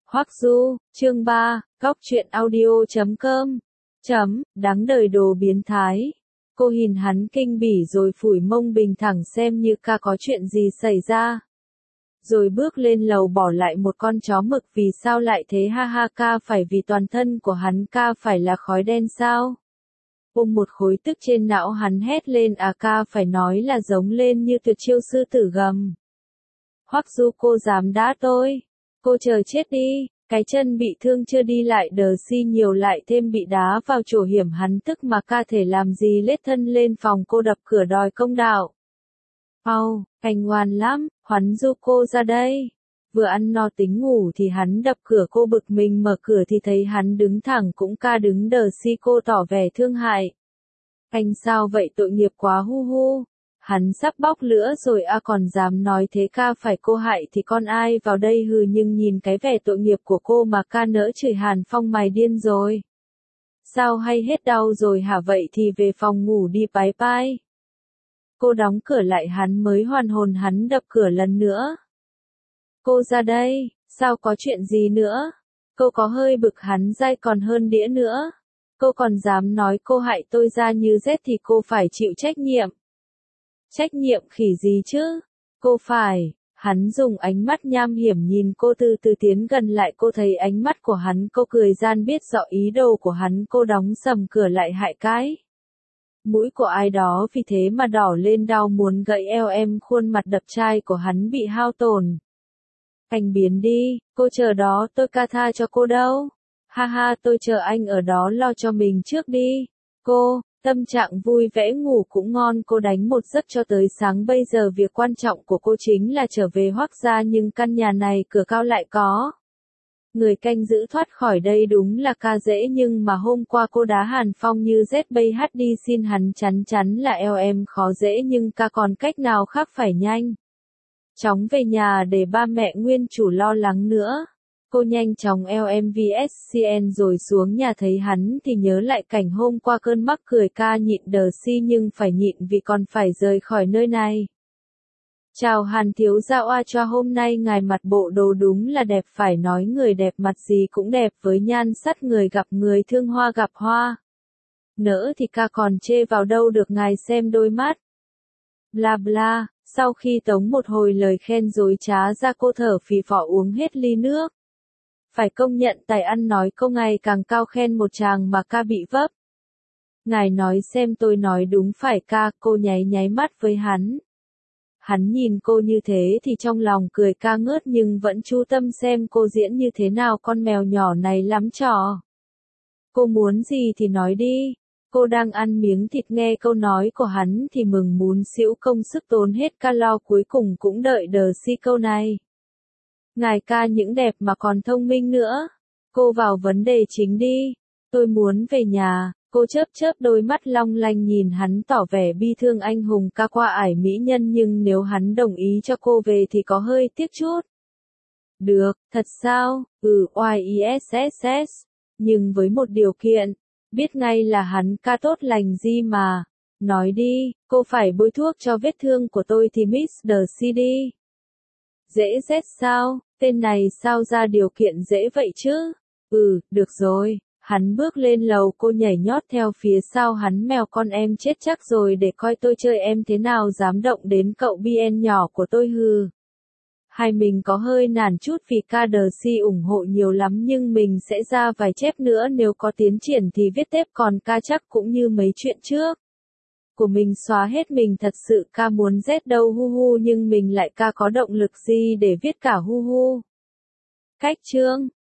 Hoắc Du, chương 3, Góc truyện audio.com. Đáng đời đồ biến thái. Cô nhìn hắn kinh bỉ rồi phủi mông bình thẳng xem như ca có chuyện gì xảy ra. Rồi bước lên lầu bỏ lại một con chó mực. Vì sao lại thế ha ha, ca phải vì toàn thân của hắn ca phải là khói đen sao? Ôm một khối tức trên não hắn hét lên ca phải nói là giống lên như tuyệt chiêu sư tử gầm. Hoắc Du, cô dám đá tôi. Cô chờ chết đi, cái chân bị thương chưa đi lại đờ si nhiều lại thêm bị đá vào chỗ hiểm hắn tức mà ca thể làm gì lết thân lên phòng cô đập cửa đòi công đạo. Anh ngoan lắm, Hoắn Du cô ra đây. Vừa ăn no tính ngủ thì hắn đập cửa cô bực mình mở cửa thì thấy hắn đứng thẳng cũng ca đứng đờ si cô tỏ vẻ thương hại. Anh sao vậy tội nghiệp quá hu hu. Hắn sắp bóc lửa rồi còn dám nói thế ca phải cô hại thì con ai vào đây hừ nhưng nhìn cái vẻ tội nghiệp của cô mà ca nỡ chửi Hàn Phong mày điên rồi. Sao hay hết đau rồi hả vậy thì về phòng ngủ đi bái bai. Cô đóng cửa lại hắn mới hoàn hồn hắn đập cửa lần nữa. Cô ra đây, sao có chuyện gì nữa? Cô có hơi bực hắn dai còn hơn đĩa nữa. Cô còn dám nói cô hại tôi ra như rết thì cô phải chịu trách nhiệm. Trách nhiệm khỉ gì chứ? Cô phải. Hắn dùng ánh mắt nham hiểm nhìn cô từ từ tiến gần lại cô thấy ánh mắt của hắn cô cười gian biết rõ ý đồ của hắn cô đóng sầm cửa lại hại cái. Mũi của ai đó vì thế mà đỏ lên đau muốn gãy eo em khuôn mặt đập chai của hắn bị hao tổn. Anh biến đi, cô chờ đó tôi ca tha cho cô đâu. Ha ha tôi chờ anh ở đó lo cho mình trước đi. Cô. Tâm trạng vui vẻ ngủ cũng ngon cô đánh một giấc cho tới sáng bây giờ việc quan trọng của cô chính là trở về Hoắc gia nhưng căn nhà này cửa cao lại có. Người canh giữ thoát khỏi đây đúng là ca dễ nhưng mà hôm qua cô đá Hàn Phong như rét bay hắt đi xin hắn chắn là eo em khó dễ nhưng ca còn cách nào khác phải nhanh. Chóng về nhà để ba mẹ nguyên chủ lo lắng nữa. Cô nhanh chóng LMVSCN rồi xuống nhà thấy hắn thì nhớ lại cảnh hôm qua cơn mắc cười ca nhịn đờ si nhưng phải nhịn vì còn phải rời khỏi nơi này. Chào Hàn thiếu gia oa cho hôm nay ngài mặc bộ đồ đúng là đẹp phải nói người đẹp mặt gì cũng đẹp với nhan sắc người gặp người thương hoa gặp hoa. Nỡ thì ca còn chê vào đâu được ngài xem đôi mắt. Bla bla, sau khi tống một hồi lời khen dối trá ra cô thở phì phò uống hết ly nước. Phải công nhận tài ăn nói cô ngày càng cao khen một chàng mà ca bị vấp. Ngài nói xem tôi nói đúng phải ca, cô nháy mắt với hắn. Hắn nhìn cô như thế thì trong lòng cười ca ngớt nhưng vẫn chú tâm xem cô diễn như thế nào con mèo nhỏ này lắm trò. Cô muốn gì thì nói đi. Cô đang ăn miếng thịt nghe câu nói của hắn thì mừng muốn xỉu công sức tốn hết calo cuối cùng cũng đợi đờ si câu này. Ngài ca những đẹp mà còn thông minh nữa. Cô vào vấn đề chính đi. Tôi muốn về nhà. Cô chớp đôi mắt long lanh nhìn hắn tỏ vẻ bi thương anh hùng ca qua ải mỹ nhân nhưng nếu hắn đồng ý cho cô về thì có hơi tiếc chút. Được, thật sao? YESSS. Nhưng với một điều kiện. Biết ngay là hắn ca tốt lành gì mà. Nói đi, cô phải bôi thuốc cho vết thương của tôi thì Mr. CD. Dễ rét sao? Tên này sao ra điều kiện dễ vậy chứ? Được rồi. Hắn bước lên lầu cô nhảy nhót theo phía sau hắn mèo con em chết chắc rồi để coi tôi chơi em thế nào dám động đến cậu BN nhỏ của tôi hừ. Hai mình có hơi nản chút vì KDC ủng hộ nhiều lắm nhưng mình sẽ ra vài chép nữa nếu có tiến triển thì viết tiếp còn ca chắc cũng như mấy chuyện trước. Của mình xóa hết mình thật sự ca muốn rét đâu hu hu nhưng mình lại ca có động lực gì để viết cả hu hu. Cách chương